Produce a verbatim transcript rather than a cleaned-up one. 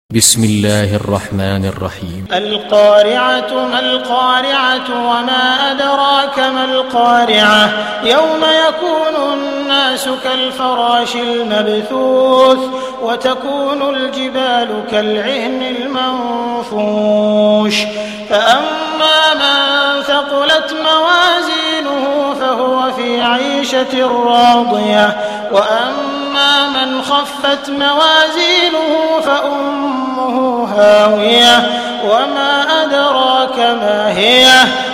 بسم الله الرحمن الرحيم. القارعة ما القارعة وما أدراك ما القارعة يوم يكون الناس كالفراش المبثوث وتكون الجبال كالعهن المنفوش فأما من ثقلت موازينه فهو في عيشة راضية وأما من خفت موازينه فأمه هاوية وما أدراك ما هي